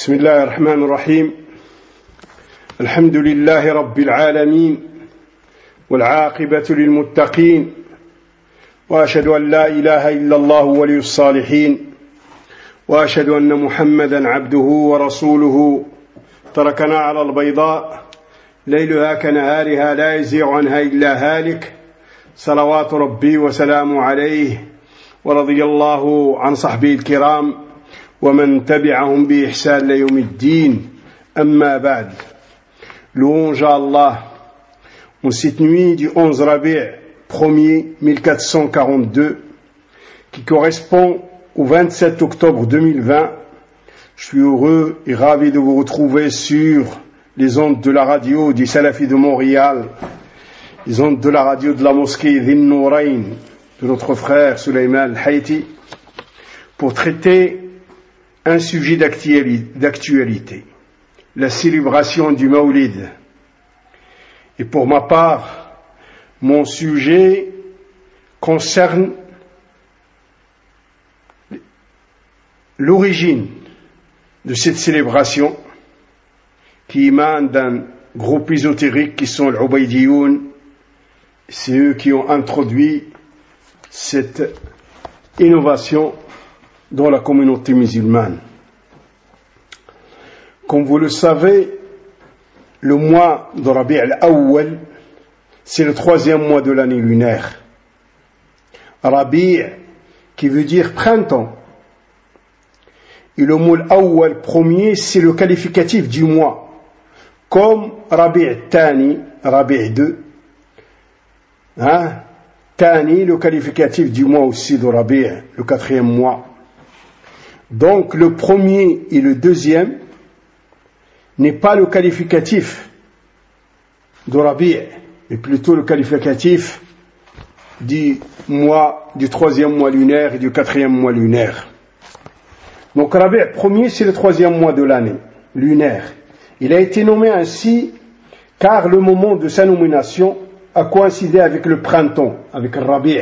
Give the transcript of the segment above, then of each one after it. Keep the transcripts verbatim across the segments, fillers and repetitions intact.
بسم الله الرحمن الرحيم الحمد لله رب العالمين والعاقبة للمتقين وأشهد أن لا إله إلا الله ولي الصالحين وأشهد أن محمدا عبده ورسوله تركنا على البيضاء ليلها كنهارها لا يزيغ عنها إلا هالك صلوات ربي وسلام عليه ورضي الله عن صحبه الكرام ومن تبعهم بإحسان ليوم الدين أما بعد. Louange à Allah en cette nuit du onze Rabi' premier mille quatre cent quarante-deux qui correspond au vingt-sept octobre deux mille vingt. Je suis heureux et ravi de vous retrouver sur les ondes de la radio du Salafi de Montréal, les ondes de la radio de la mosquée Dhin Nourayn de notre frère Sulayman Al-Hayti pour traiter un sujet d'actualité, la célébration du Mawlid. Et pour ma part, mon sujet concerne l'origine de cette célébration qui émane d'un groupe ésotérique qui sont les Ubaydiyoun. C'est eux qui ont introduit cette innovation dans la communauté musulmane. Comme vous le savez, le mois de Rabi' al-Awwal, c'est le troisième mois de l'année lunaire. Rabi' qui veut dire printemps. Et le mot al-Awwal premier, c'est le qualificatif du mois. Comme Rabi' Tani, Rabi' deux. Hein? Tani, le qualificatif du mois aussi de Rabi', le quatrième mois. Donc le premier et le deuxième n'est pas le qualificatif de Rabi', mais plutôt le qualificatif du mois, du troisième mois lunaire et du quatrième mois lunaire. Donc Rabi' premier, c'est le troisième mois de l'année lunaire. Il a été nommé ainsi car le moment de sa nomination a coïncidé avec le printemps, avec Rabi'.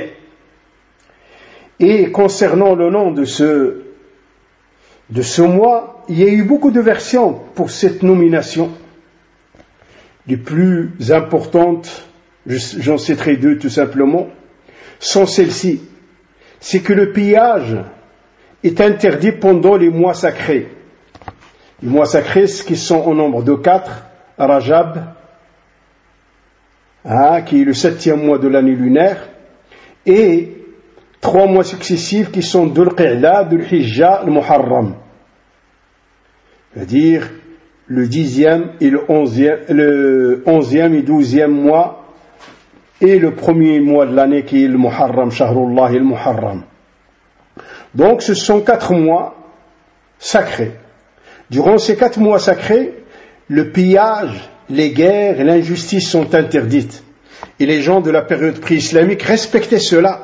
Et concernant le nom de ce de ce mois, il y a eu beaucoup de versions pour cette nomination. Les plus importantes, j'en citerai deux tout simplement, sont celles-ci. C'est que le pillage est interdit pendant les mois sacrés. Les mois sacrés, qui sont au nombre de quatre, Rajab, hein, qui est le septième mois de l'année lunaire, et trois mois successifs qui sont Dhul Qa'da, Dhul Hijja, le Muharram. C'est-à-dire le dixième et le onzième, le onzième et douzième mois et le premier mois de l'année qui est le Muharram, Shahrullah et le Muharram. Donc ce sont quatre mois sacrés. Durant ces quatre mois sacrés, le pillage, les guerres et l'injustice sont interdites. Et les gens de la période pré-islamique respectaient cela.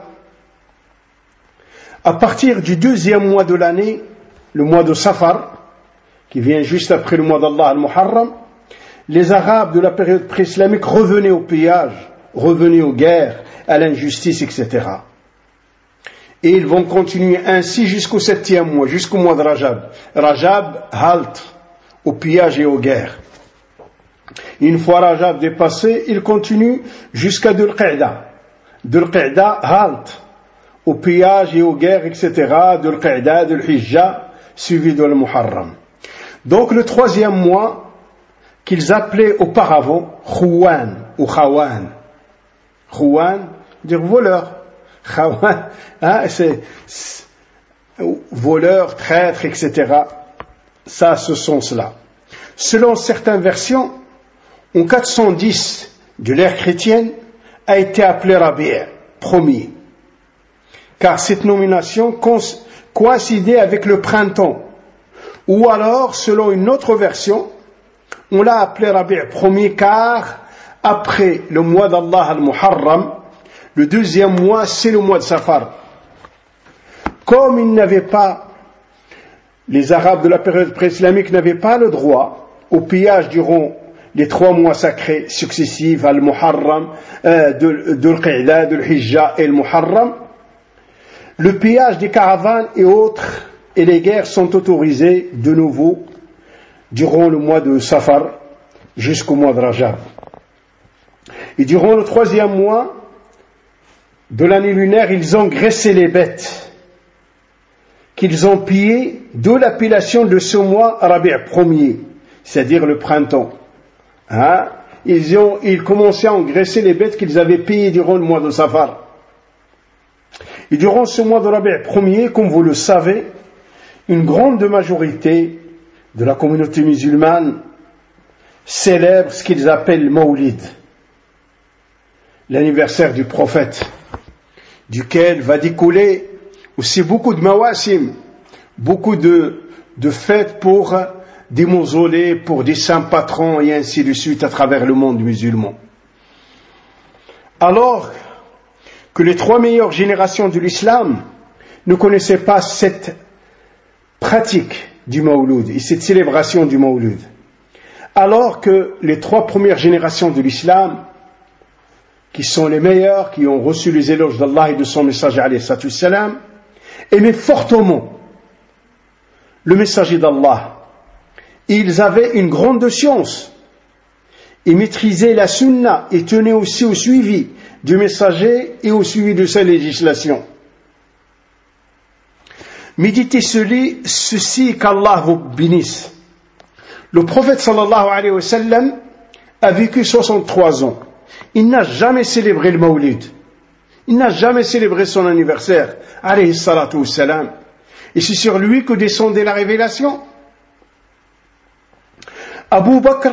À partir du deuxième mois de l'année, le mois de Safar, qui vient juste après le mois d'Allah al-Muharram, les Arabes de la période pré-islamique revenaient au pillage, revenaient aux guerres, à l'injustice, et cetera. Et ils vont continuer ainsi jusqu'au septième mois, jusqu'au mois de Rajab. Rajab halte au pillage et aux guerres. Une fois Rajab dépassé, ils continuent jusqu'à Dhul Qa'da. Dhul Qa'da halte au pillage et aux guerres, et cetera. Dhul Qa'da, Dhul Hijja, suivi de Muharram. Donc le troisième mois, qu'ils appelaient auparavant Khouwan ou Khawan. Khouwan, dire voleur. Khawan, hein, c'est, c'est voleur, traître, et cetera. Ça a ce sens-là. Selon certaines versions, en quatre cent dix de l'ère chrétienne, a été appelé Rabi' premier. Car cette nomination coïncidait avec le printemps. Ou alors, selon une autre version, on l'a appelé Rabi' premier car après le mois d'Allah al-Muharram, le deuxième mois c'est le mois de Safar. Comme ils n'avaient pas, les Arabes de la période pré-islamique n'avaient pas le droit au pillage durant les trois mois sacrés successifs, al-Muharram, euh, de, de l'Qa'da, de l'Hijja et le Muharram, le pillage des caravanes et autres et les guerres sont autorisées de nouveau durant le mois de Safar jusqu'au mois de Rajab. Et durant le troisième mois de l'année lunaire, ils ont graissé les bêtes qu'ils ont pillées, d'où l'appellation de ce mois Rabi' premier, c'est-à-dire le printemps. Hein? Ils, ont, ils commençaient à engraisser les bêtes qu'ils avaient pillées durant le mois de Safar. Et durant ce mois de Rabi' premier, comme vous le savez, une grande majorité de la communauté musulmane célèbre ce qu'ils appellent Mawlid, l'anniversaire du prophète, duquel va découler aussi beaucoup de mawasim, beaucoup de, de fêtes pour des mausolées, pour des saints patrons et ainsi de suite à travers le monde musulman. Alors que les trois meilleures générations de l'islam ne connaissaient pas cette pratique du Mawlud et cette célébration du Mawlud, alors que les trois premières générations de l'islam, qui sont les meilleurs, qui ont reçu les éloges d'Allah et de son messager alayhi salatu wassalam, aimaient fortement le messager d'Allah. Ils avaient une grande science et maîtrisaient la sunna et tenaient aussi au suivi du messager et au suivi de sa législation. Méditez ceci, ceci qu'Allah vous bénisse. Le prophète sallallahu alayhi wa sallam a vécu soixante-trois ans. Il n'a jamais célébré le Mawlid. Il n'a jamais célébré son anniversaire, alayhi salatu wassalam. Et c'est sur lui que descendait la révélation. Abu Bakr,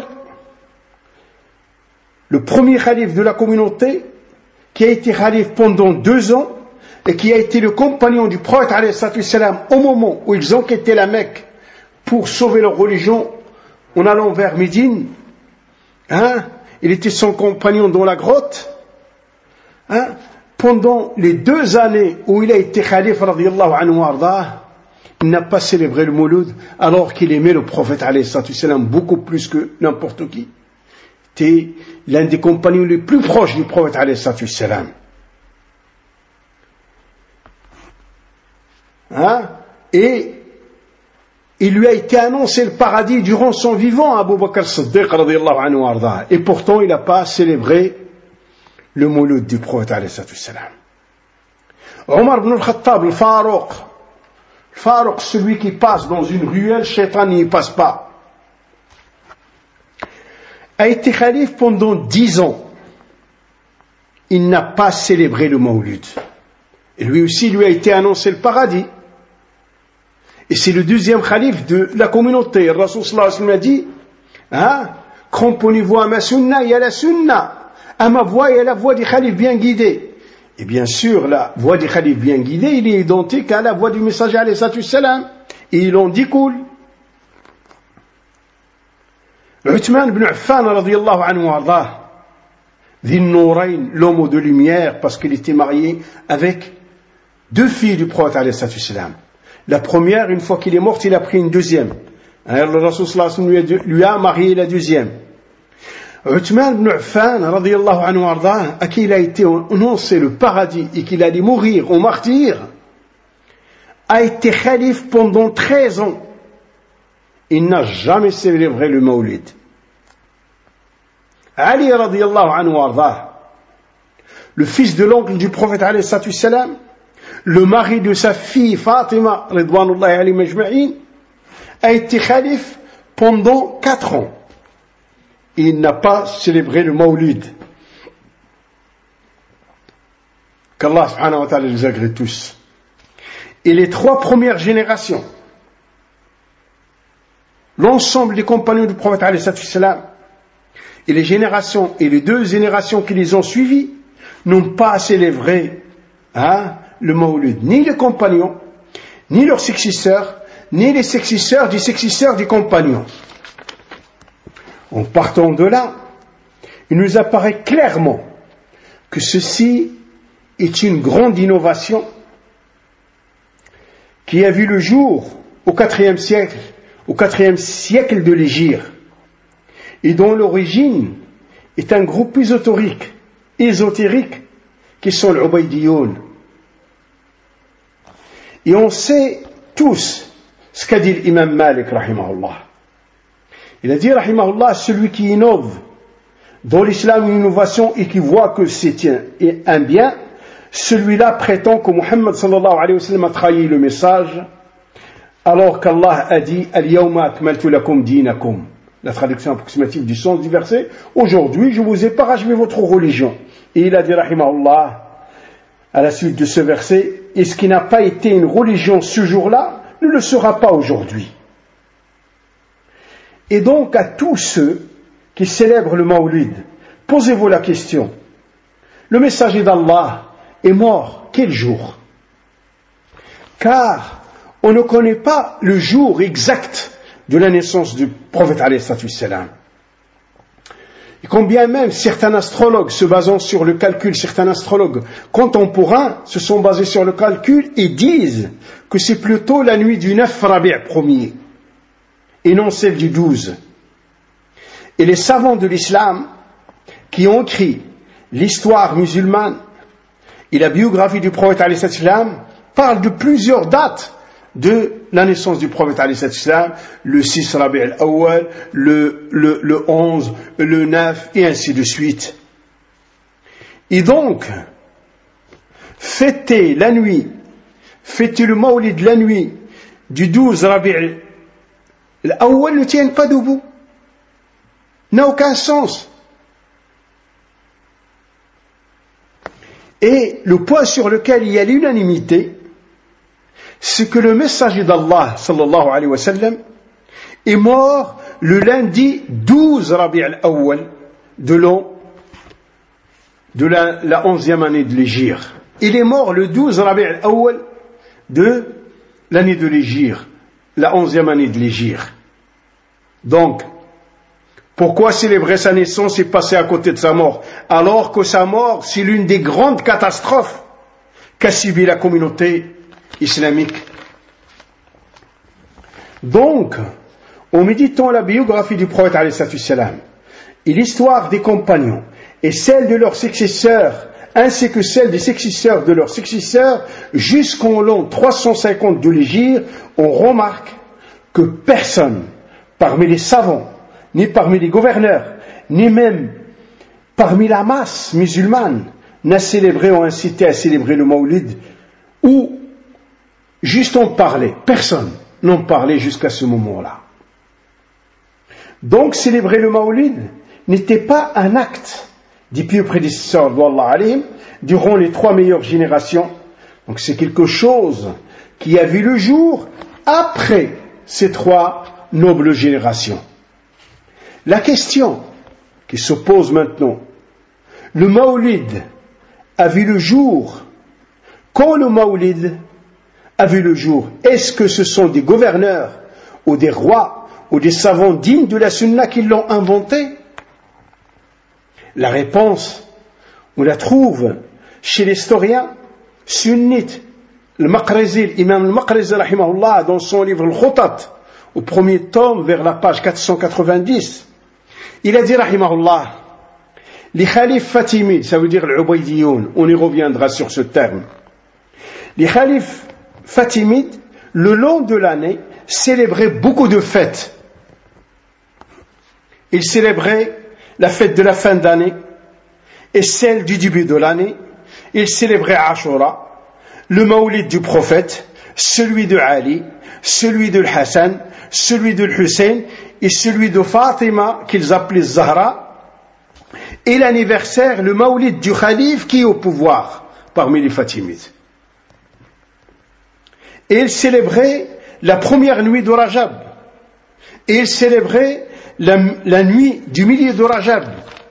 le premier khalife de la communauté, qui a été khalife pendant deux ans, et qui a été le compagnon du prophète alayhi salatu wassalam au moment où ils ont quitté la Mecque pour sauver leur religion en allant vers Médine, hein, il était son compagnon dans la grotte, hein, pendant les deux années où il a été khalife radiyallahu anhu arda, il n'a pas célébré le Mawlud alors qu'il aimait le prophète alayhi salatu wassalam beaucoup plus que n'importe qui. C'était l'un des compagnons les plus proches du prophète alayhi salatu wassalam. Hein? Et il lui a été annoncé le paradis durant son vivant, Abu Bakr Siddiq radiyallahu anhu arda. Et pourtant il n'a pas célébré le Mawlud du prophète alayhi salatu wassalam. Omar ibn al-Khattab, le Farouq, le Farouq, celui qui passe dans une ruelle, Shaitan n'y passe pas, a été khalife pendant dix ans. Il n'a pas célébré le Mawlud. Et lui aussi, lui a été annoncé le paradis. Et c'est le deuxième khalife de la communauté. Le Rasul sallallahu alayhi wa sallam a dit, hein, cramponnez-vous à ma sunna, il y a la sunna, à ma voix, il y a la voix du khalife bien guidé. Et bien sûr, la voix du khalife bien guidé, il est identique à la voix du messager alayhi salatu wassalam. Et il en découle. Uthman ibn Affan radiyallahu anhu arda, Dhin Nourayn, l'homme de lumière, parce qu'il était marié avec deux filles du prophète alayhi salatu wassalam. La première, une fois qu'il est mort, il a pris une deuxième. Alors le Rasul sallallahu alayhi wa sallam lui a marié la deuxième. Uthman ibn Affan radiyallahu anhu arda, à qui il a été annoncé le paradis et qu'il allait mourir au martyr, a été khalife pendant treize ans. Il n'a jamais célébré le Mawlid. Ali radiyallahu anhu arda, le fils de l'oncle du prophète alayhi salatu wassalam, le mari de sa fille Fatima ridwanullahi alayhim ajma'in, a été khalife pendant quatre ans. Il n'a pas célébré le Mawlid. Qu'Allah subhanahu wa ta'ala les agrée tous. Et les trois premières générations, l'ensemble des compagnons du prophète alayhi salatu wassalam, et les générations, et les deux générations qui les ont suivis, n'ont pas célébré, hein, le Mawlid. Ni les compagnons, ni leurs successeurs, ni les successeurs des successeurs des compagnons. En partant de là, il nous apparaît clairement que ceci est une grande innovation qui a vu le jour au quatrième siècle, au quatrième siècle de l'Hégire, et dont l'origine est un groupe ésotérique, ésotérique qui sont les Ubaydiyoun. Et on sait tous ce qu'a dit l'imam Malik rahimahullah. Il a dit, rahimahullah, celui qui innove dans l'islam une innovation et qui voit que c'est un bien, celui-là prétend que Muhammad sallallahu alayhi wa sallam a trahi le message, alors qu'Allah a dit, Al-yawma akmaltu lakum dinakum. La traduction approximative du sens du verset, aujourd'hui je vous ai parachevé votre religion. Et il a dit, rahimahullah, à la suite de ce verset, et ce qui n'a pas été une religion ce jour-là, ne le sera pas aujourd'hui. Et donc à tous ceux qui célèbrent le Mawlid, posez-vous la question, le messager d'Allah est mort quel jour? Car on ne connaît pas le jour exact de la naissance du prophète alayhi salatu wassalam. Et combien même certains astrologues se basant sur le calcul, certains astrologues contemporains se sont basés sur le calcul et disent que c'est plutôt la nuit du neuf Rabi' premier et non celle du douze. Et les savants de l'islam qui ont écrit l'histoire musulmane et la biographie du prophète alayhi salatu wassalam parlent de plusieurs dates de la naissance du prophète alayhi salatu wassalam, le six Rabi' al-Awwal, le, le, le onze, le neuf, et ainsi de suite. Et donc, fêter la nuit, fêter le Mawlid la nuit du douze Rabi' al-Awwal ne tient pas debout, n'a aucun sens. Et le point sur lequel il y a l'unanimité, c'est que le messager d'Allah sallallahu alayhi wa sallam est mort le lundi douze Rabi' al-Awwal de l'an de la, la onzième année de l'Hégire. Il est mort le douze Rabi' al-Awwal de l'année de l'Hégire, la onzième année de l'Hégire. Donc, pourquoi célébrer sa naissance et passer à côté de sa mort, alors que sa mort, c'est l'une des grandes catastrophes qu'a subi la communauté islamique. Donc, en méditant la biographie du prophète alayhi salatu wassalam et l'histoire des compagnons et celle de leurs successeurs ainsi que celle des successeurs de leurs successeurs jusqu'en l'an trois cent cinquante de l'Hégire, on remarque que personne parmi les savants, ni parmi les gouverneurs, ni même parmi la masse musulmane n'a célébré ou incité à célébrer le Mawlid ou juste en parler. Personne n'en parlait jusqu'à ce moment-là. Donc célébrer le Mawlid n'était pas un acte des pieux prédécesseurs d'Allah alayhim durant les trois meilleures générations. Donc c'est quelque chose qui a vu le jour après ces trois nobles générations. La question qui se pose maintenant, le Mawlid a vu le jour quand le Mawlid a vu le jour? Est-ce que ce sont des gouverneurs ou des rois ou des savants dignes de la sunna qui l'ont inventé? La réponse, on la trouve chez l'historien sunnite, le Maqrizi, l'imam al-Maqrizi rahimahullah, dans son livre Al-Khutat, au premier tome vers la page quatre cent quatre-vingt-dix. Il a dit rahimahullah, les khalifes fatimides, ça veut dire l'Ubaydiyoun, on y reviendra sur ce terme. Les khalifes fatimides, le long de l'année, célébraient beaucoup de fêtes. Ils célébraient la fête de la fin d'année et celle du début de l'année. Ils célébraient Ashura, le Mawlid du prophète, celui de Ali, celui de Hassan, celui de Hussein et celui de Fatima qu'ils appelaient Zahra, et l'anniversaire, le Mawlid du Khalif qui est au pouvoir parmi les Fatimides. Et ils célébraient la première nuit de Rajab. Et ils célébraient la, la nuit du milieu de Rajab.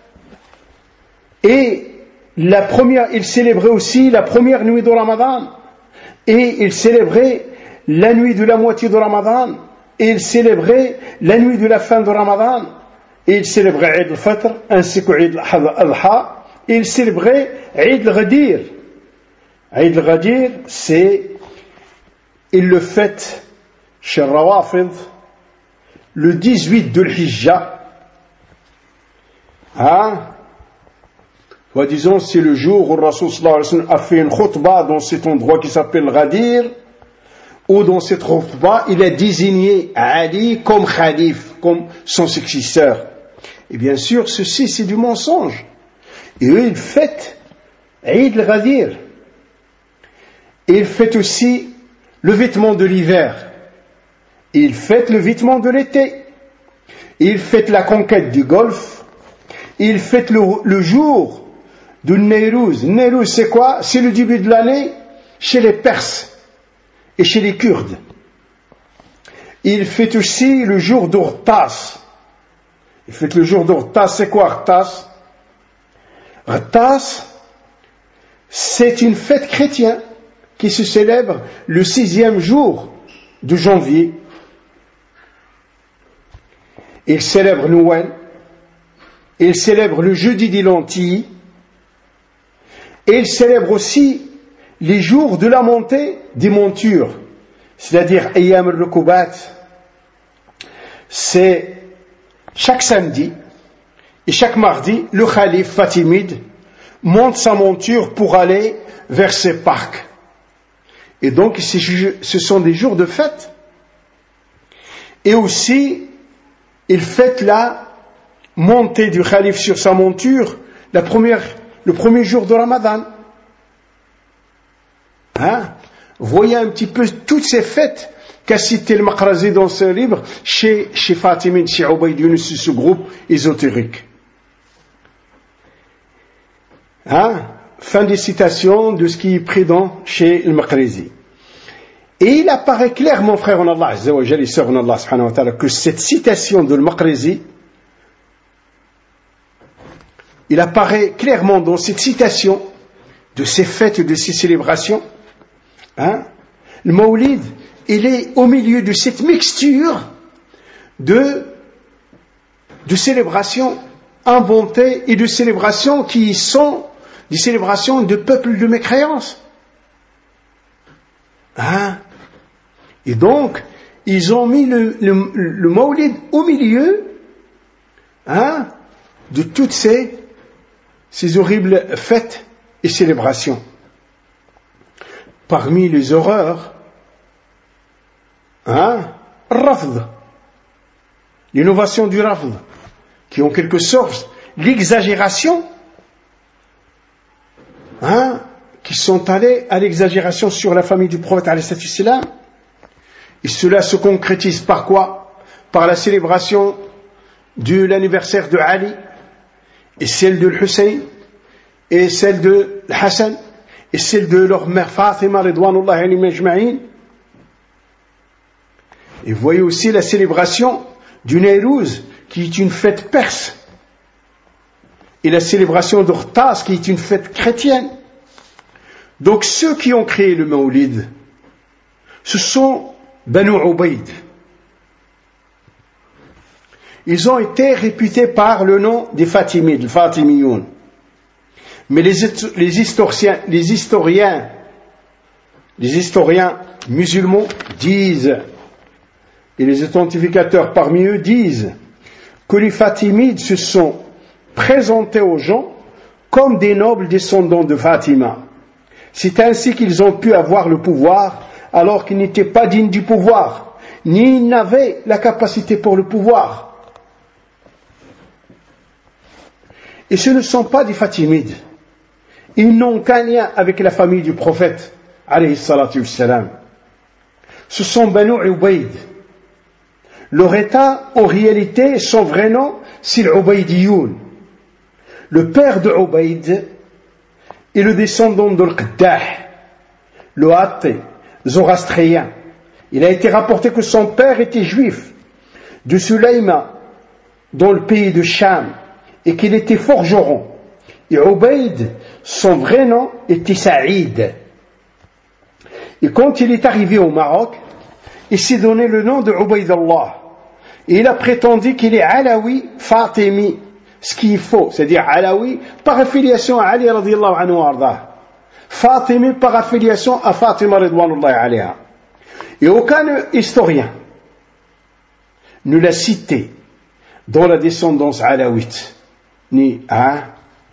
Et la première, ils célébraient aussi la première nuit de Ramadan. Et ils célébraient la nuit de la moitié de Ramadan. Et ils célébraient la nuit de la fin de Ramadan. Et ils célébraient Eid al-Fitr ainsi que Eid al-Adha. Et ils célébraient Eid al-Ghadir. Eid al-Ghadir, c'est, ils le fêtent chez Rawafid le dix-huit de l'Hijja. Hein? Soit disons, c'est le jour où Rasul sallallahu alayhi wa sallam a fait une khutbah dans cet endroit qui s'appelle Ghadir, où dans cette khutba, il a désigné Ali comme khalif, comme son successeur. Et bien sûr, ceci, c'est du mensonge. Et eux, ils fêtent Eid al-Ghadir. Et ils fêtent aussi le vêtement de l'hiver. Et ils fêtent le vêtement de l'été. Et ils fêtent la conquête du Golfe. Et ils fêtent le, le jour de Neyrouz. Neyrouz, c'est quoi? C'est le début de l'année chez les Perses et chez les Kurdes. Et ils fêtent aussi le jour d'Urtas. Ils fêtent le jour d'Urtas. C'est quoi Urtas? Urtas, c'est une fête chrétienne qui se célèbre le sixième jour de janvier. Ils célèbrent Noël. Ils célèbrent le jeudi des lentilles. Et ils célèbrent aussi les jours de la montée des montures, c'est-à-dire Ayyam al-Rukubat. C'est chaque samedi et chaque mardi, le calife fatimide monte sa monture pour aller vers ses parcs. Et donc, ce sont des jours de fête. Et aussi, il fête la montée du calife sur sa monture la première, le premier jour de Ramadan. Hein? Voyez un petit peu toutes ces fêtes qu'a cité le Maqrazi dans ce livre chez, chez Fatimide, chez Ubayd Yunus, ce groupe ésotérique. Hein? Fin des citations de ce qui est pris dans, chez le Maqrazi. Et il apparaît clairement, frère en Allah, Azza wa Jalla, et sœur en Allah, subhanahu wa ta'ala, que cette citation de le Maqrazi, il apparaît clairement dans cette citation de ces fêtes et de ces célébrations. Hein? Le Mawlid, il est au milieu de cette mixture de, de célébrations inventées et de célébrations qui sont des célébrations de peuples de mécréance. Hein? Et donc, ils ont mis le, le, le Mawlid au milieu, hein, de toutes ces, ces horribles fêtes et célébrations. Parmi les horreurs, hein, Rafd, l'innovation du Rafd, qui en quelque sorte l'exagération, hein, qui sont allés à l'exagération sur la famille du prophète alayhi salam. Et cela se concrétise par quoi? Par la célébration de l'anniversaire de Ali, et celle de Hussein, et celle de Hassan, et celle de leur mère Fatima, ridwanullahi alayhim ajma'in. Et voyez aussi la célébration du Neyrouz, qui est une fête perse, et la célébration d'Urtas, qui est une fête chrétienne. Donc ceux qui ont créé le Mawlid, ce sont Banu Ubayd. Ils ont été réputés par le nom des Fatimides, le Fatimiyoun. Mais les, les historiens, les historiens, les historiens musulmans disent, et les authentificateurs parmi eux disent, que les Fatimides se sont présentés aux gens comme des nobles descendants de Fatima. C'est ainsi qu'ils ont pu avoir le pouvoir, alors qu'ils n'étaient pas dignes du pouvoir, ni n'avaient la capacité pour le pouvoir. Et ce ne sont pas des Fatimides. Ils n'ont qu'un lien avec la famille du prophète, alayhi salatu wassalam. Ce sont Banu Ubayd. Leur état, en réalité, son vrai nom, c'est l'Ubaydiyoun. Le père de Ubayd est le descendant de l'Qaddah, le athée, zoroastrien. Il a été rapporté que son père était juif, de Sulaïma, dans le pays de Cham, et qu'il était forgeron. Et Ubayd, son vrai nom était Saïd. Et quand il est arrivé au Maroc, il s'est donné le nom de Ubaydallah. Et il a prétendu qu'il est Alawi Fatimi, ce qu'il faut, c'est-à-dire Alawi par affiliation à Ali radiyallahu anhu arda, Fatimi par affiliation à Fatima ridwanullahi alayha. Et aucun historien ne l'a cité dans la descendance alawite, ni hein.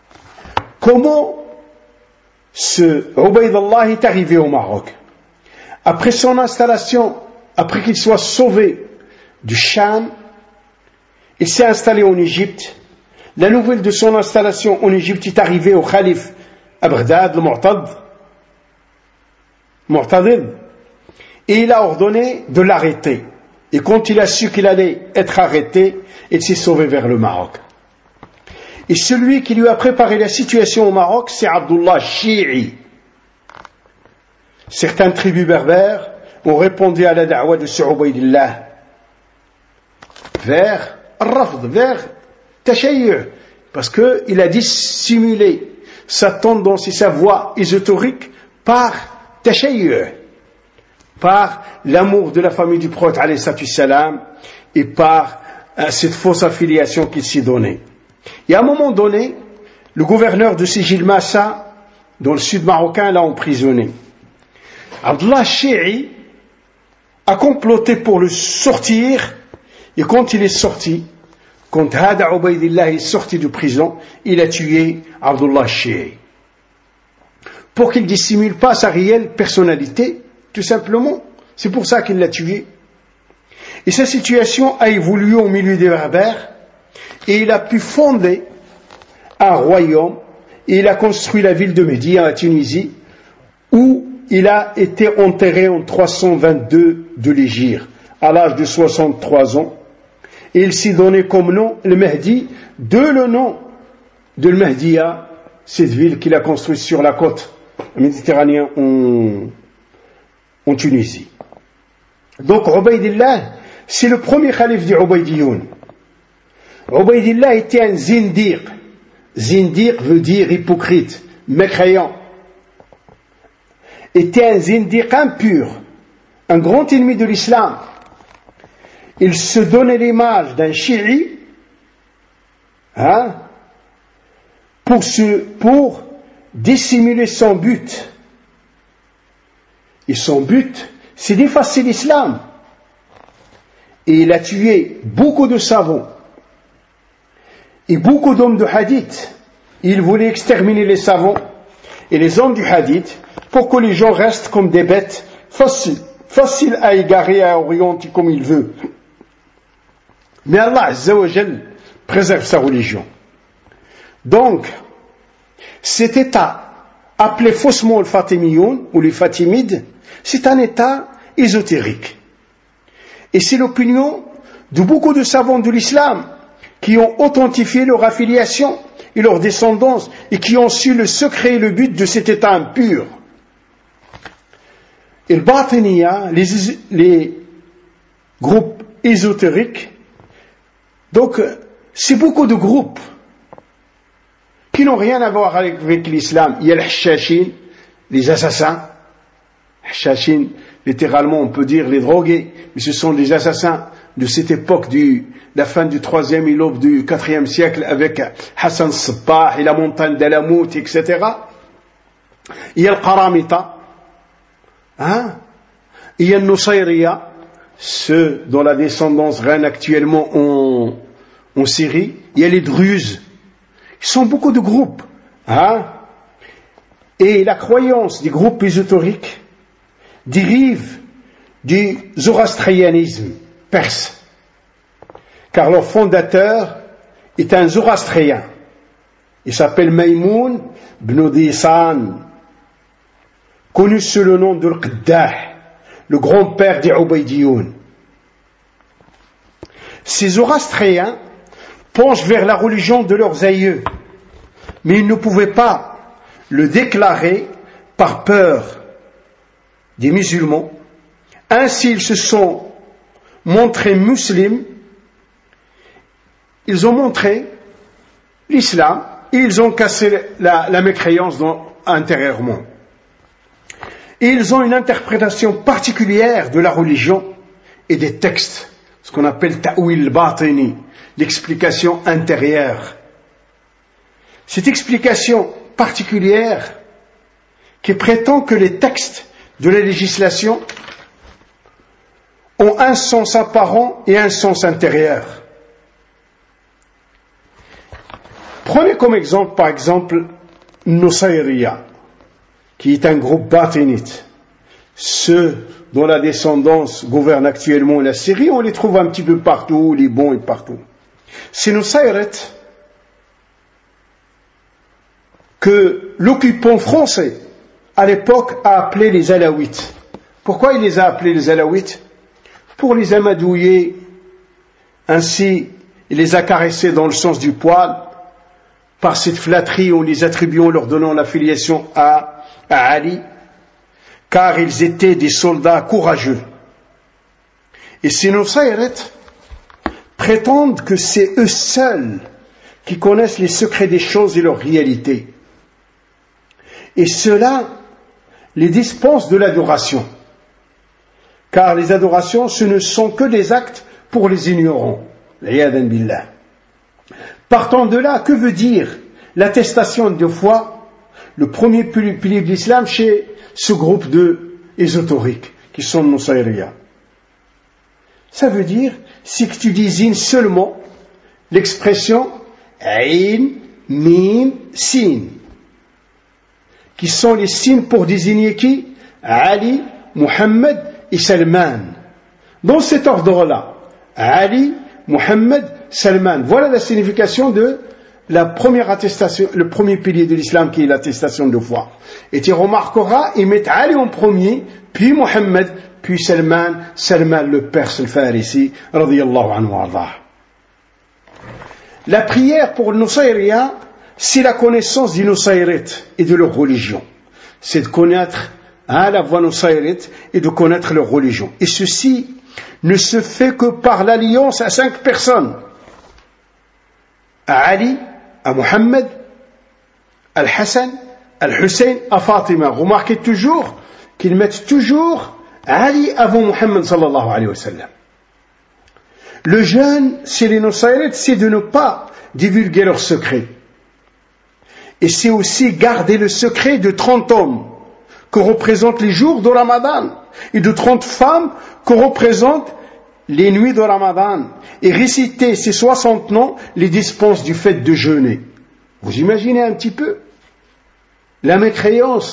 Comment ce Ubaydallah est arrivé au Maroc? Après son installation, après qu'il soit sauvé du Cham, il s'est installé en Égypte. La nouvelle de son installation en Égypte est arrivée au calife à Bagdad, le Mu'tad, Mu'tadid, et il a ordonné de l'arrêter. Et quand il a su qu'il allait être arrêté, il s'est sauvé vers le Maroc. Et celui qui lui a préparé la situation au Maroc, c'est Abdullah Shi'i. Certaines tribus berbères ont répondu à la da'wa de ce Ubaydillah vers Rafd, vers Tashayyu', parce qu'il a dissimulé sa tendance et sa voix ésotérique par Tashayyu', par l'amour de la famille du prophète alayhi salam et par euh, cette fausse affiliation qu'il s'est donnée. Et à un moment donné, le gouverneur de Sijil Massa, dans le sud marocain, l'a emprisonné. Abdullah Shi'i a comploté pour le sortir, et quand il est sorti, quand Hada Ubaydillah est sorti de prison, il a tué Abdullah Shi'i. Pour qu'il ne dissimule pas sa réelle personnalité, tout simplement, c'est pour ça qu'il l'a tué. Et sa situation a évolué au milieu des Berbères, et il a pu fonder un royaume, et il a construit la ville de Mehdi en Tunisie, où il a été enterré en trois cent vingt-deux de l'Hégire, à l'âge de soixante-trois ans, et il s'est donné comme nom le Mehdi, de le nom de le Mehdiya, cette ville qu'il a construite sur la côte méditerranéenne en, en Tunisie. Donc Ubaydillah, c'est le premier calife des Ubaydiyoun. Ubaydillah était un zindiq. Zindiq veut dire hypocrite, mécréant. Était un zindiq impur, un grand ennemi de l'islam. Il se donnait l'image d'un chi'i, hein, pour, se, pour dissimuler son but. Et son but, c'est d'effacer l'islam. Et il a tué beaucoup de savants et beaucoup d'hommes de hadith. Il voulait exterminer les savants et les hommes du hadith pour que les gens restent comme des bêtes faciles, faciles à égarer et à orienter comme il veut. Mais Allah Azza wa Jal préserve sa religion. Donc, cet état appelé faussement le Fatimiyoun ou les Fatimides, c'est un état ésotérique. Et c'est l'opinion de beaucoup de savants de l'islam qui ont authentifié leur affiliation et leur descendance et qui ont su le secret et le but de cet état impur. Et le Batiniya, les, les groupes ésotériques, donc c'est beaucoup de groupes qui n'ont rien à voir avec, avec l'islam. Il y a les Hashashin, les assassins. Hashashin, littéralement on peut dire les drogués, mais ce sont les assassins de cette époque de la fin du troisième et l'aube du quatrième siècle avec Hassan Sabbah et la montagne d'Alamout, et cetera. Il y a le Qaramita, hein? Il y a le Nusayriya, ceux dont la descendance règne actuellement en, en Syrie. Il y a les Druzes. Ils sont beaucoup de groupes, hein? Et la croyance des groupes ésotériques dérive du zoroastrianisme perse, car leur fondateur est un zoroastrien. Il s'appelle Maïmoun ibn Disan, connu sous le nom de Al-Qaddah, le grand-père des Ubaydiyoun. Ces zoroastriens penchent vers la religion de leurs aïeux, mais ils ne pouvaient pas le déclarer par peur des musulmans. Ainsi ils se sont montrés musulmans, ils ont montré l'islam et ils ont cassé la, la mécréance dans, intérieurement. Et ils ont une interprétation particulière de la religion et des textes, ce qu'on appelle ta'wil batini, l'explication intérieure. Cette explication particulière qui prétend que les textes de la législation ont un sens apparent et un sens intérieur. Prenez comme exemple, par exemple, Nusayriya, qui est un groupe batinite. ceux dont la descendance gouverne actuellement la Syrie, on les trouve un petit peu partout, les bons et partout. C'est Nusayret que l'occupant français, à l'époque, a appelé les Alaouites. Pourquoi il les a appelés les Alaouites? Pour les amadouiller, ainsi il les a caressés dans le sens du poil, par cette flatterie en les attribuant, leur donnant l'affiliation à, à Ali, car ils étaient des soldats courageux. Et ces Nusayret prétendent que c'est eux seuls qui connaissent les secrets des choses et leur réalité. Et cela les dispense de l'adoration. Car les adorations, ce ne sont que des actes pour les ignorants. L'iyadhan billah. Partant de là, que veut dire l'attestation de foi, le premier pilier de l'islam chez ce groupe de ésotériques qui sont Nusayriya? Ça veut dire, si que tu désignes seulement l'expression Ain, Mim, Sin, qui sont les signes pour désigner qui? Ali, Muhammad et Salman. Dans cet ordre-là, Ali, Muhammad, Salman. Voilà la signification de la première attestation, le premier pilier de l'islam qui est l'attestation de foi. Et tu remarqueras, ils mettent Ali en premier, puis Muhammad, puis Salman, Salman le Perse, le Farisi, radiyallahu anhu ardah. La prière pour le Nusayriya, c'est la connaissance des Nusayrit et de leur religion. C'est de connaître hein, la voie Nusayrit et de connaître leur religion. Et ceci ne se fait que par l'alliance à cinq personnes. À Ali, à Muhammad, à Al-Hassan, à Al-Hussein, à Fatima. Remarquez toujours qu'ils mettent toujours Ali avant Muhammad sallallahu alayhi wa sallam. Le jeûne, c'est les Nusayrit, c'est de ne pas divulguer leurs secrets. Et c'est aussi garder le secret de trente hommes que représentent les jours de Ramadan et de trente femmes que représentent les nuits de Ramadan et réciter ces soixante noms les dispense du fait de jeûner. Vous imaginez un petit peu la mécréance.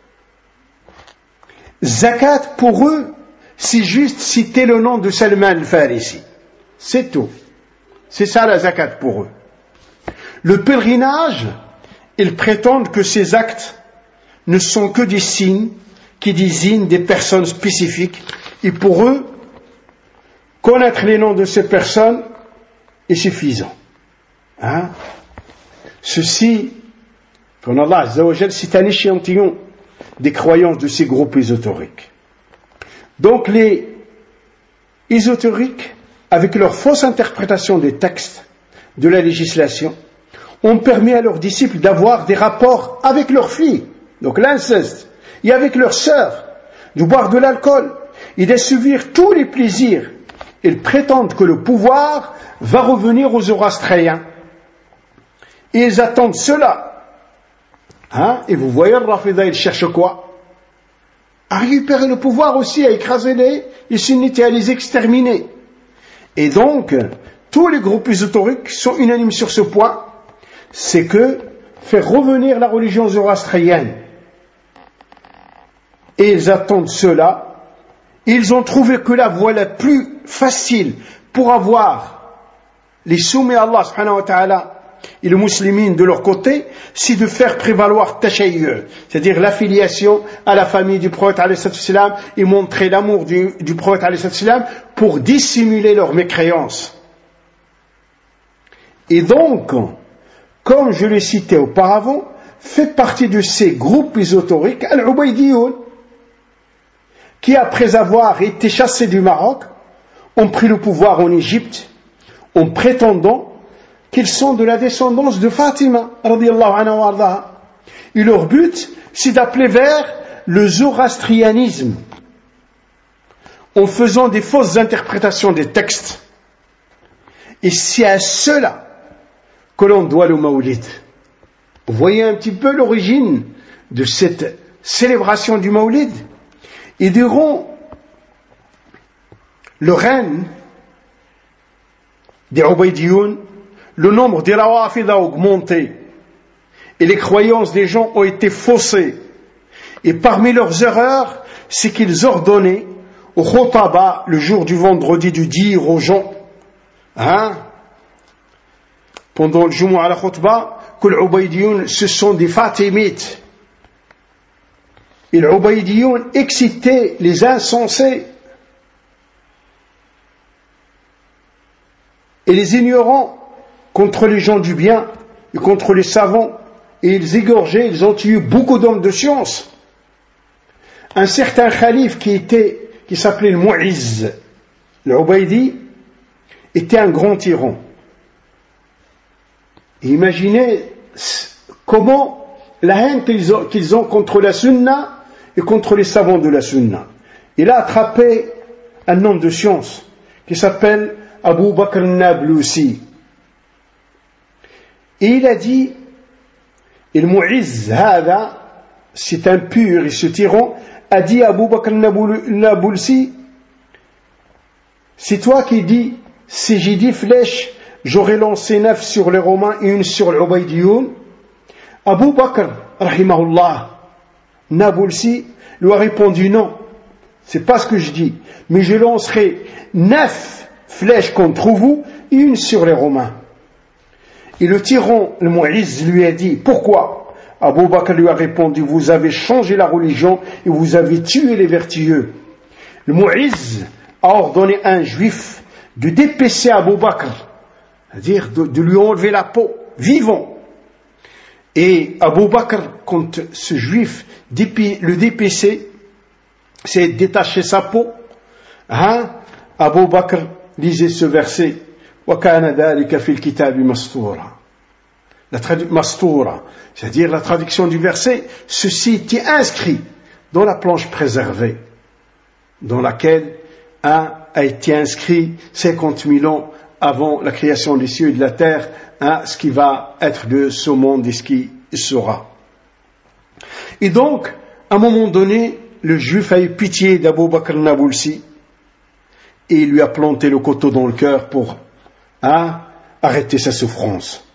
Zakat pour eux, c'est juste citer le nom de Salman al-Farisi. C'est tout. C'est ça la zakat pour eux. Le pèlerinage, ils prétendent que ces actes ne sont que des signes qui désignent des personnes spécifiques. Et pour eux, connaître les noms de ces personnes est suffisant. Hein? Ceci, pour Allah Azza wa Jal, c'est un échantillon des croyances de ces groupes ésotériques. Donc les ésotériques, avec leur fausse interprétation des textes, de la législation, ont permis à leurs disciples d'avoir des rapports avec leurs filles, donc l'inceste, et avec leurs sœurs, de boire de l'alcool, et d'assouvir tous les plaisirs. Ils prétendent que le pouvoir va revenir aux Zoroastriens. Et ils attendent cela. Hein? Et vous voyez, le Rafida, il cherche quoi? À récupérer le pouvoir aussi, à écraser les, les sunnites et à les exterminer. Et donc, tous les groupes ésotériques sont unanimes sur ce point, c'est que faire revenir la religion zoroastrienne. Et ils attendent cela. Ils ont trouvé que la voie la plus facile pour avoir les soumis à Allah subhanahu wa ta'ala et les musulmans de leur côté, c'est de faire prévaloir tashayyu, c'est-à-dire l'affiliation à la famille du prophète alayhi salam et montrer l'amour du, du prophète alayhi salam pour dissimuler leur mécréance. Et donc, comme je l'ai cité auparavant, fait partie de ces groupes ésotériques, Al-Ubaydiyoun, qui après avoir été chassés du Maroc, ont pris le pouvoir en Égypte, en prétendant qu'ils sont de la descendance de Fatima, radiyallahu anha wa ardaha. Et leur but, c'est d'appeler vers le zoroastrianisme, en faisant des fausses interprétations des textes. Et c'est à cela que l'on doit le Maoulid. Vous voyez un petit peu l'origine de cette célébration du Maoulid. Et durant le règne des Ubaydiyoun, le nombre des Rawafid a augmenté et les croyances des gens ont été faussées. Et parmi leurs erreurs, c'est qu'ils ordonnaient au khotaba, le jour du vendredi, de dire aux gens, hein, pendant le Jumu'ah à la khutba, que les Ubaydiyoun, ce sont des Fatimites. Et les Ubaydiyoun excitaient les insensés et les ignorants contre les gens du bien et contre les savants. Et ils égorgeaient, ils ont tué beaucoup d'hommes de science. Un certain calife qui était, qui s'appelait le Mu'izz, le Ubaydi, était un grand tyran. Et imaginez comment la haine qu'ils ont, qu'ils ont contre la sunna et contre les savants de la sunna. Il a attrapé un homme de science qui s'appelle Abu Bakr al-Nablusi. Et il a dit, il Mu'izz hada, c'est un pur et ce tyran, a dit à Abu Bakr al-Nablusi, c'est toi qui dis, si j'ai dit flèche, j'aurais lancé neuf sur les Romains et une sur les Ubaydiyoun. Abu Bakr, rahimahullah, Nablusi, lui a répondu non, c'est pas ce que je dis, mais je lancerai neuf flèches contre vous et une sur les Romains. Et le tyran, le Mu'izz, lui a dit, pourquoi? Abu Bakr lui a répondu, vous avez changé la religion et vous avez tué les vertueux. Le Mu'izz a ordonné à un juif de dépecer Abu Bakr, c'est-à-dire de, de lui enlever la peau, vivant. Et Abu Bakr, quand ce juif dépi, le dépeçait, c'est détacher sa peau, hein, Abu Bakr lisait ce verset, وَكَانَ ذَلِكَ فِي الْكِتَابِ مَسْطُورًا. La tradu- Mastura, c'est-à-dire la traduction du verset, ceci était inscrit dans la planche préservée, dans laquelle hein, a été inscrit cinquante mille ans avant la création des cieux et de la terre, hein, ce qui va être de ce monde et ce qui sera. Et donc, à un moment donné, le juif a eu pitié d'Abu Bakr al-Nablusi et il lui a planté le couteau dans le cœur pour hein, arrêter sa souffrance.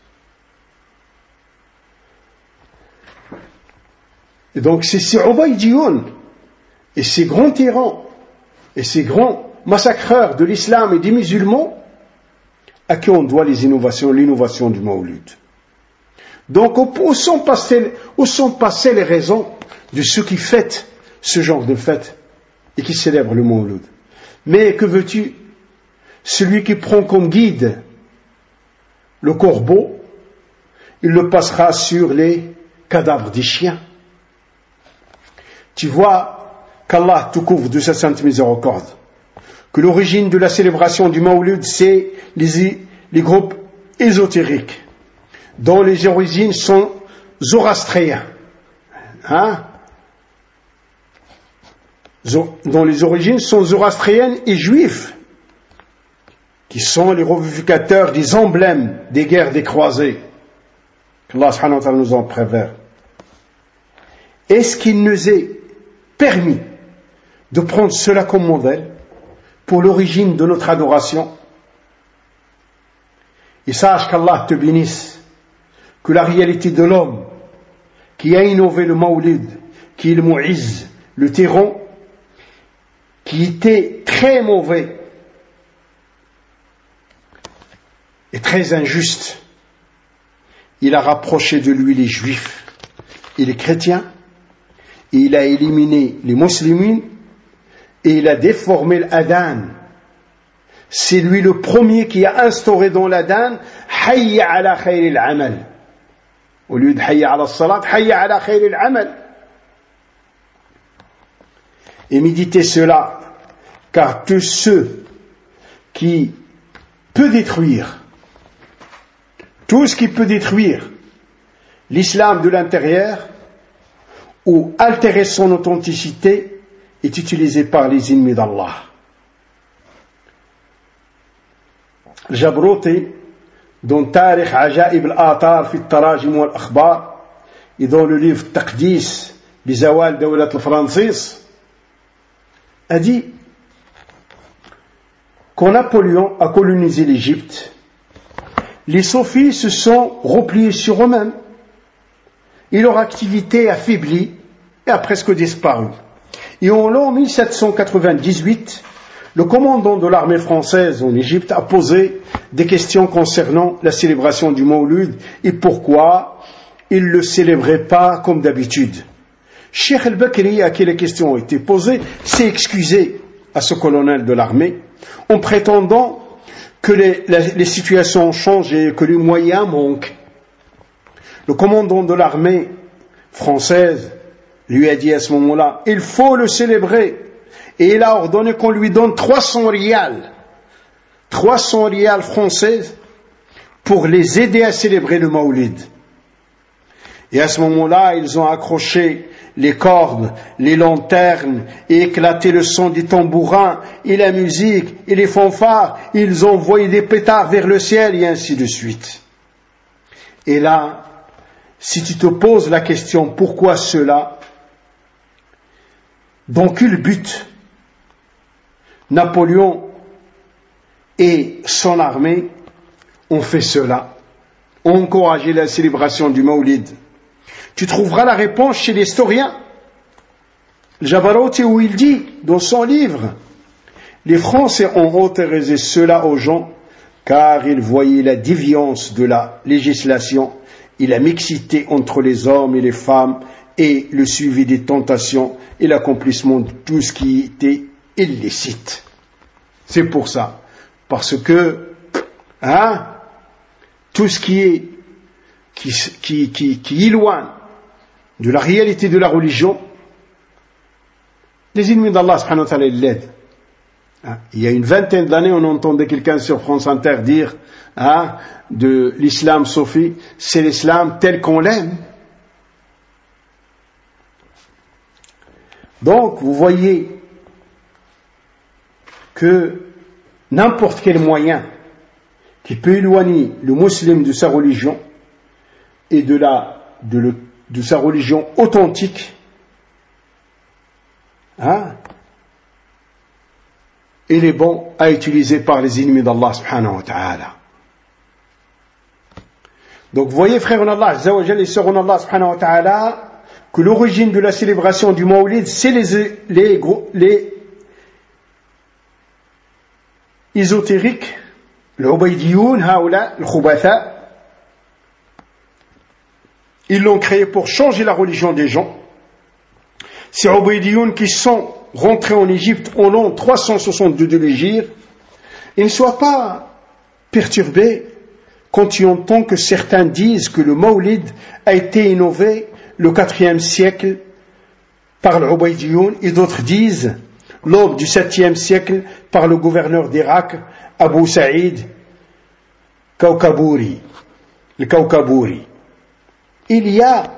Et donc c'est ces Ubaydiyoun et ces grands tyrans et ces grands massacreurs de l'islam et des musulmans à qui on doit les innovations, l'innovation du Mawlud. Donc où sont passées, où sont passées les raisons de ceux qui fêtent ce genre de fête et qui célèbrent le Mawlud? Mais que veux-tu? Celui qui prend comme guide le corbeau, il le passera sur les cadavres des chiens. Tu vois qu'Allah te couvre de sa sainte miséricorde, que l'origine de la célébration du Mawlud, c'est les, les groupes ésotériques, dont les origines sont zoroastriens, hein? dont les origines sont zoroastriennes et juifs, qui sont les revivificateurs des emblèmes des guerres des croisés. Qu'Allah subhanahu wa ta'ala nous en préserve. Est-ce qu'il nous est permis de prendre cela comme modèle pour l'origine de notre adoration? Et sache qu'Allah te bénisse, que la réalité de l'homme qui a innové le Mawlid, qui est le Mu'izz, le tyran, qui était très mauvais et très injuste, il a rapproché de lui les juifs et les chrétiens, et il a éliminé les musulmans, et il a déformé l'adhan. C'est lui le premier qui a instauré dans l'adhan hayya ala khayr al-amal. Au lieu de hayya ala salat, hayya ala khayr al-amal. Et méditez cela, car tous ceux qui peuvent détruire, tout ce qui peut détruire l'islam de l'intérieur ou altérer son authenticité est utilisé par les ennemis d'Allah. Al-Jabruti, dans Tarikh Ajaib al-Athar fi al-Tarajim wal-Akhbar, et dans le livre Taqdis bizawal dawlat al-Francis, a dit quand Napoléon a colonisé l'Égypte, les soufis se sont repliés sur eux-mêmes et leur activité affaiblie et a presque disparu. Et en l'an mille sept cent quatre-vingt-dix-huit, le commandant de l'armée française en Égypte a posé des questions concernant la célébration du Mawlud et pourquoi il ne le célébrait pas comme d'habitude. Cheikh al-Bakri, à qui les questions ont été posées, s'est excusé à ce colonel de l'armée en prétendant que les, les, les situations ont changé et que les moyens manquent. Le commandant de l'armée française lui a dit à ce moment-là, il faut le célébrer. Et il a ordonné qu'on lui donne trois cents rials, trois cents rials françaises pour les aider à célébrer le Mawlid. Et à ce moment-là, ils ont accroché les cordes, les lanternes, et éclaté le son des tambourins, et la musique, et les fanfares. Ils ont envoyé des pétards vers le ciel, et ainsi de suite. Et là, si tu te poses la question, pourquoi cela? Dans quel but Napoléon et son armée ont fait cela, ont encouragé la célébration du Mawlid? Tu trouveras la réponse chez l'historien Jabarouti, où il dit dans son livre, les Français ont autorisé cela aux gens car ils voyaient la déviance de la législation et la mixité entre les hommes et les femmes et le suivi des tentations et l'accomplissement de tout ce qui était illicite. C'est pour ça. Parce que, hein, tout ce qui est, qui, qui, qui, qui éloigne de la réalité de la religion, les ennemis d'Allah subhanahu wa ta'ala l'aident. Hein, il y a une vingtaine d'années, on entendait quelqu'un sur France Inter dire, hein, de l'islam sofi, c'est l'islam tel qu'on l'aime. Donc, vous voyez que n'importe quel moyen qui peut éloigner le musulman de sa religion et de, la, de, le, de sa religion authentique, hein, il est bon à utiliser par les ennemis d'Allah subhanahu wa ta'ala. Donc, vous voyez, frères en Allah, azza wa jalla et sœurs en Allah subhanahu wa ta'ala, que l'origine de la célébration du Mawlid, c'est les, les, les ésotériques, le Ubaydiyoun, haoula, le Khubatha. Ils l'ont créé pour changer la religion des gens. Ces Ubaydiyoun qui sont rentrés en Égypte en l'an trois cent soixante-deux de l'Hégire, ils ne soient pas perturbés quand ils entendent que certains disent que le Mawlid a été innové le quatrième siècle par le Ubaydiyoun et d'autres disent l'aube du septième siècle par le gouverneur d'Irak, Abu Saïd Kawkabouri, le Kawkabouri. Il y a,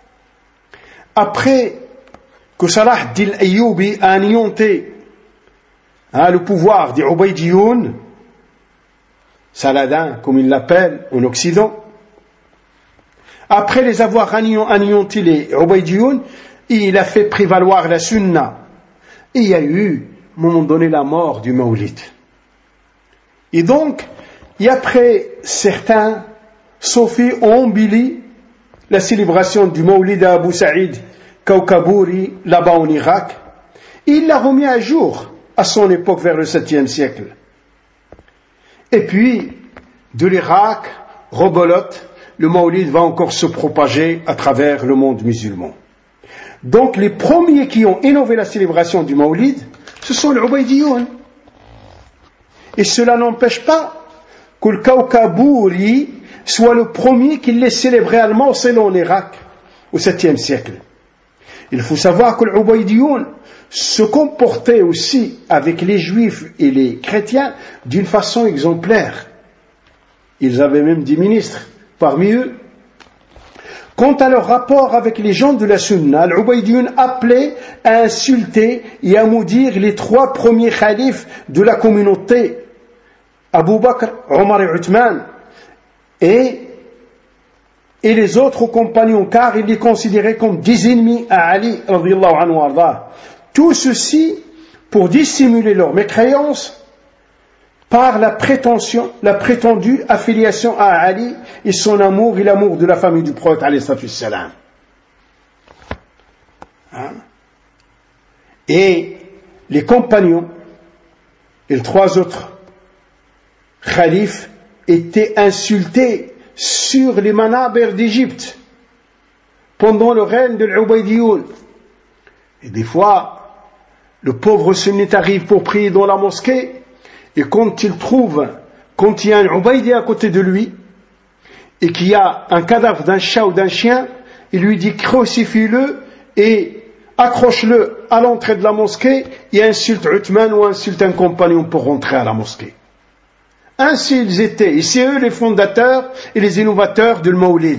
après que Salah ad-Din Ayyubi a anéanti hein, le pouvoir des Ubaydiyoun, Saladin, comme il l'appelle en Occident, après les avoir anéantis les Ubaydiyoun, il a fait prévaloir la sunna. Et il y a eu, à un moment donné, la mort du Mawlid. Et donc, et après certains Sophis ont embelli la célébration du Mawlid à Abu Saïd Kawkabouri, là-bas en Irak, et il l'a remis à jour à son époque vers le septième siècle. Et puis, de l'Irak, rebolote, le Mawlid va encore se propager à travers le monde musulman. Donc, les premiers qui ont innové la célébration du Mawlid, ce sont les Ubaydiyoun. Et cela n'empêche pas que le Kawkabouri soit le premier qui l'ait célébré allemand selon l'Irak au septième siècle. Il faut savoir que les Ubaydiyoun se comportaient aussi avec les Juifs et les chrétiens d'une façon exemplaire. Ils avaient même des ministres parmi eux. Quant à leur rapport avec les gens de la Sunna, les Ubaydiyoun appelaient à insulter et à maudire les trois premiers khalifes de la communauté, Abu Bakr, Omar et Uthman, et, et les autres compagnons, car ils les considéraient comme des ennemis à Ali, radiyallahu anhu arda. Tout ceci pour dissimuler leur mécréance par la prétention, la prétendue affiliation à Ali et son amour et l'amour de la famille du prophète alayhi salatu wassalam. Hein? Et les compagnons et les trois autres khalifes étaient insultés sur les manabers d'Égypte pendant le règne de l'Ubaydiyoun. Et des fois, le pauvre sunnite arrive pour prier dans la mosquée, et quand il trouve, quand il y a un Ubaydi à côté de lui, et qu'il y a un cadavre d'un chat ou d'un chien, il lui dit crucifie-le et accroche-le à l'entrée de la mosquée et insulte Uthman ou insulte un compagnon pour rentrer à la mosquée. Ainsi ils étaient, et c'est eux les fondateurs et les innovateurs du Mawlid.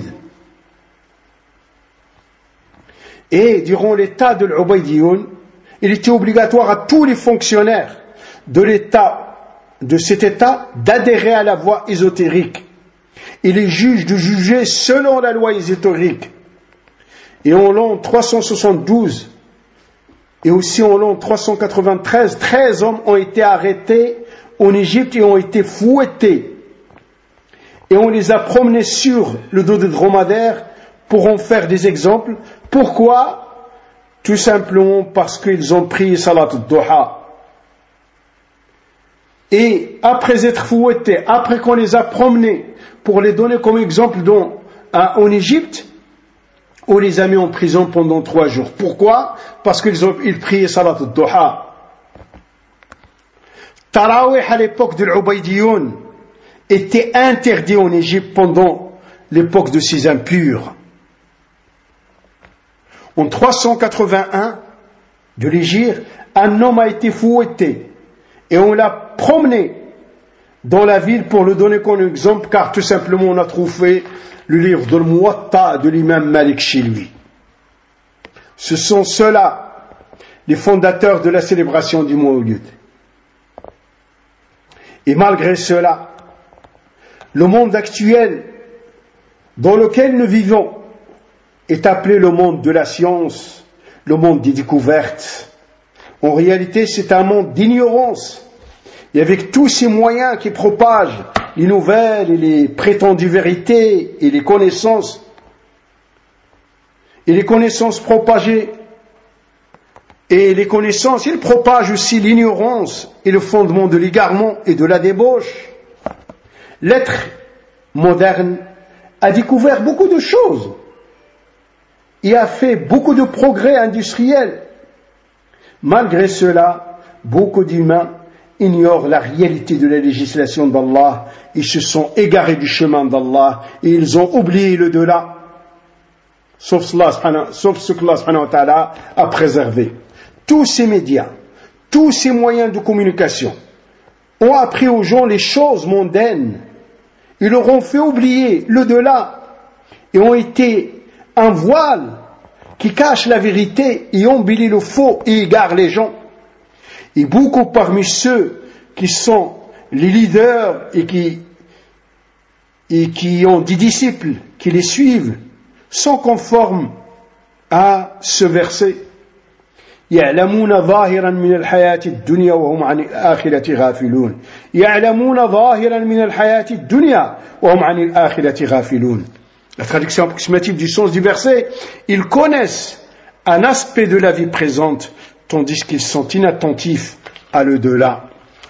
Et durant l'état de l'Ubaydiyoun, il était obligatoire à tous les fonctionnaires de l'état, de cet état, d'adhérer à la voie ésotérique. Et les juges de juger selon la loi ésotérique. Et en l'an trois cent soixante-douze, et aussi en l'an trois cent quatre-vingt-treize, treize hommes ont été arrêtés en Égypte et ont été fouettés. Et on les a promenés sur le dos des dromadaires pour en faire des exemples. Pourquoi? Tout simplement parce qu'ils ont pris Salat al-Duha. Et après être fouettés, après qu'on les a promenés pour les donner comme exemple dans, à, en Égypte, on les a mis en prison pendant trois jours. Pourquoi? Parce qu'ils ont, ils priaient Salat al-Duha. Tarawih à l'époque de l'Ubaydiyoun était interdit en Égypte pendant l'époque de ces impurs. En trois cent quatre-vingt-un de l'Hégire, un homme a été fouetté et on l'a promené dans la ville pour le donner comme exemple, car tout simplement on a trouvé le livre de l'Muwatta de l'imam Malik chez lui. Ce sont ceux-là les fondateurs de la célébration du Mawlid. Et malgré cela, le monde actuel dans lequel nous vivons est appelé le monde de la science, le monde des découvertes. En réalité, c'est un monde d'ignorance. Et avec tous ces moyens qui propagent les nouvelles et les prétendues vérités et les connaissances, et les connaissances propagées, et les connaissances, ils propagent aussi l'ignorance et le fondement de l'égarement et de la débauche. L'être moderne a découvert beaucoup de choses et a fait beaucoup de progrès industriels. Malgré cela, beaucoup d'humains ignorent la réalité de la législation d'Allah, ils se sont égarés du chemin d'Allah et ils ont oublié le delà, sauf ce que Allah subhanahu wa ta'ala a préservé. Tous ces médias, tous ces moyens de communication ont appris aux gens les choses mondaines, ils leur ont fait oublier le delà et ont été un voile qui cache la vérité et embellit le faux et égare les gens. Et beaucoup parmi ceux qui sont les leaders et qui, et qui ont des disciples qui les suivent sont conformes à ce verset. يعلمون ظاهرا من الحياة الدنيا وهم عن الآخرة غافلون يعلمون ظاهرا من الحياة الدنيا وهم عن الآخرة غافلون. La traduction approximative du sens du verset, ils connaissent un aspect de la vie présente tandis qu'ils sont inattentifs à l'au-delà.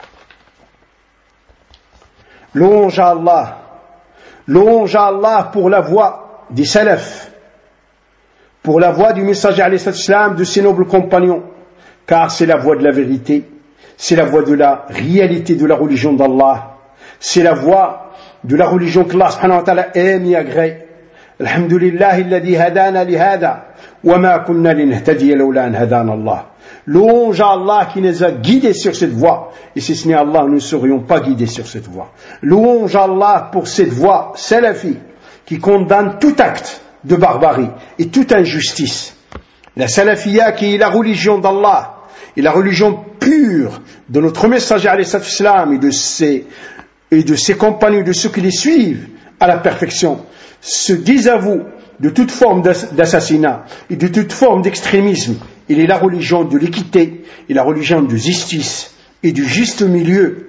Louange à Allah, louange à Allah pour la voix des salafs, pour la voix du messager alayhi salam, de ses nobles compagnons, car c'est la voix de la vérité, c'est la voix de la réalité de la religion d'Allah, c'est la voix de la religion qu'Allah subhanahu wa ta'ala aime et agrée. Alhamdulillah alladhi hadana li hada wa ma kunna linahtadiya lawla an hadana Allah. Louange à Allah qui nous a guidés sur cette voie, et si ce n'est Allah, nous ne serions pas guidés sur cette voie. Louange à Allah pour cette voie salafi qui condamne tout acte de barbarie et toute injustice. La salafiyya qui est la religion d'Allah et la religion pure de notre messager alayhi salam et de ses et de ses compagnons, de ceux qui les suivent à la perfection, se désavouent de toute forme d'assassinat et de toute forme d'extrémisme. Il est la religion de l'équité et la religion de justice et du juste milieu.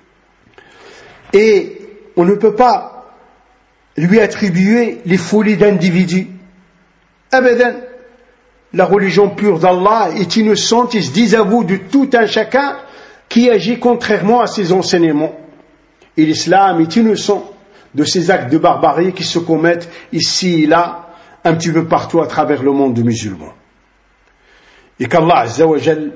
Et on ne peut pas lui attribuer les folies d'individus. Abadan. la religion pure d'Allah est innocente, ils se disent à vous de tout un chacun qui agit contrairement à ses enseignements. Et l'islam est innocent de ces actes de barbarie qui se commettent ici et là, un petit peu partout à travers le monde musulman. Et qu'Allah Azza wa Jal,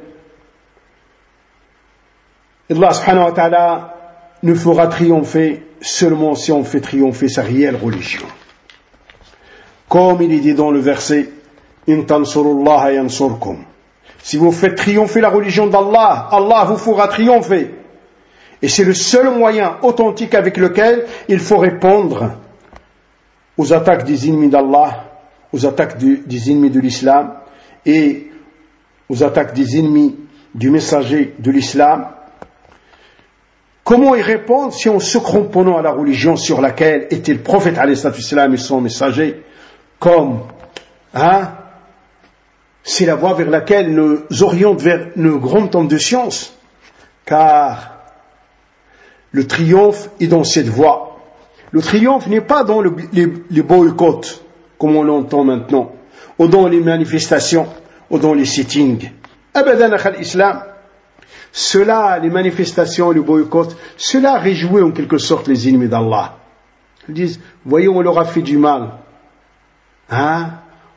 Allah subhanahu wa ta'ala ne fera triompher seulement si on fait triompher sa réelle religion. Comme il est dit dans le verset In tansurullaha yansurkum. Si vous faites triompher la religion d'Allah, Allah vous fera triompher. Et c'est le seul moyen authentique avec lequel il faut répondre aux attaques des ennemis d'Allah, aux attaques du, des ennemis de l'islam et aux attaques des ennemis du messager de l'islam. Comment y répondre si on se cramponnant à la religion sur laquelle était le prophète alayhi salatu wassalam et son messager, comme hein, c'est la voie vers laquelle nous oriente vers une grande tombe de science, car le triomphe est dans cette voie. Le triomphe n'est pas dans le, les, les boycotts, comme on l'entend maintenant, ou dans les manifestations, ou dans les sittings. Abadan akhal islam. Cela, les manifestations, les boycotts, cela réjouit en quelque sorte les ennemis d'Allah. Ils disent, voyez, on leur a fait du mal. Hein?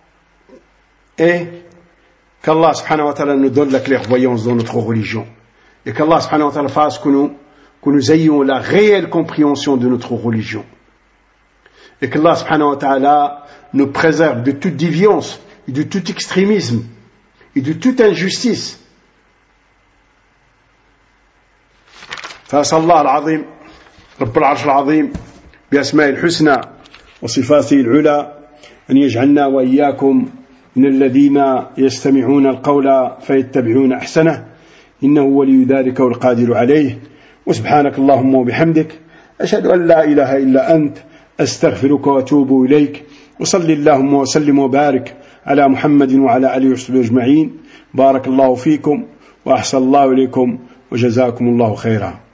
Et qu'Allah subhanahu wa ta'ala nous donne la clairvoyance dans notre religion. Et qu'Allah subhanahu wa ta'ala fasse que nous, que nous ayons la réelle compréhension de notre religion. Et qu'Allah subhanahu wa ta'ala nous préserve de toute déviance, et de tout extrémisme, et de toute injustice. فأسأل الله العظيم رب العرش العظيم بأسماء الحسنى وصفاته العلى أن يجعلنا وإياكم من الذين يستمعون القول فيتبعون أحسنه إنه ولي ذلك والقادر عليه وسبحانك اللهم وبحمدك أشهد أن لا إله إلا أنت أستغفرك وأتوب إليك وصل اللهم وسلم وبارك على محمد وعلى آله وصحبه أجمعين بارك الله فيكم وأحسن الله إليكم وجزاكم الله خيرا.